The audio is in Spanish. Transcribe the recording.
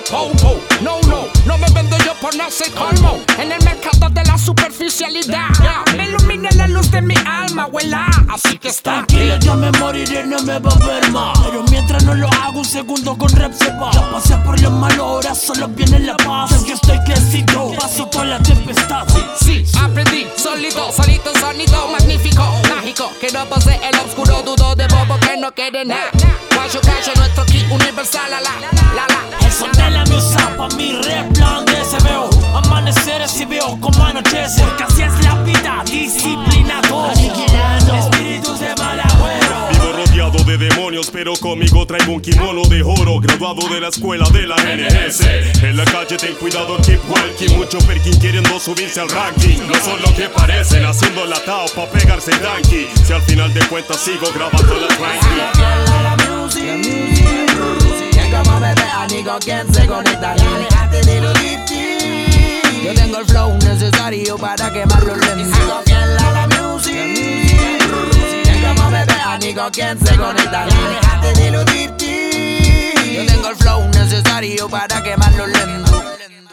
No me vendo yo por no ser colmo. En el mercado de la superficialidad me ilumina la luz de mi alma, huela. Así que está tranquilo, yo me moriré, no me va a ver más. Pero mientras no lo hago, un segundo con rap se va. Ya pasé por lo malo, ahora solo viene la paz. Es que estoy crecido, paso toda la tempestad. Sí, aprendí, solito, sonido magnífico, mágico. Que no pase el oscuro, dudo de bobo que no quiere nada. Guayo, nuestro kit universal, la. El son de la misa, pa' mi resplandece. Veo amaneceres y veo como anochece. Porque así es la vida, disciplinado, aniquilando espíritus de mal agüero. Vivo rodeado de demonios, pero conmigo traigo un kimono de oro. Graduado de la escuela de la NS. En la calle ten cuidado, keep walking. Mucho perkin queriendo subirse al ranking. No son lo que parecen, haciendo latao pa' pegarse el donkey. Si al final de cuentas sigo grabando la Como bebé, amigo, quien se conecta, déjate de iludirte. Yo tengo el flow necesario para quemar los lentos. Sigo fiel a la music. Como bebé, amigo, quien se conecta, déjate de iludirte. Yo tengo el flow necesario para quemar los lentos.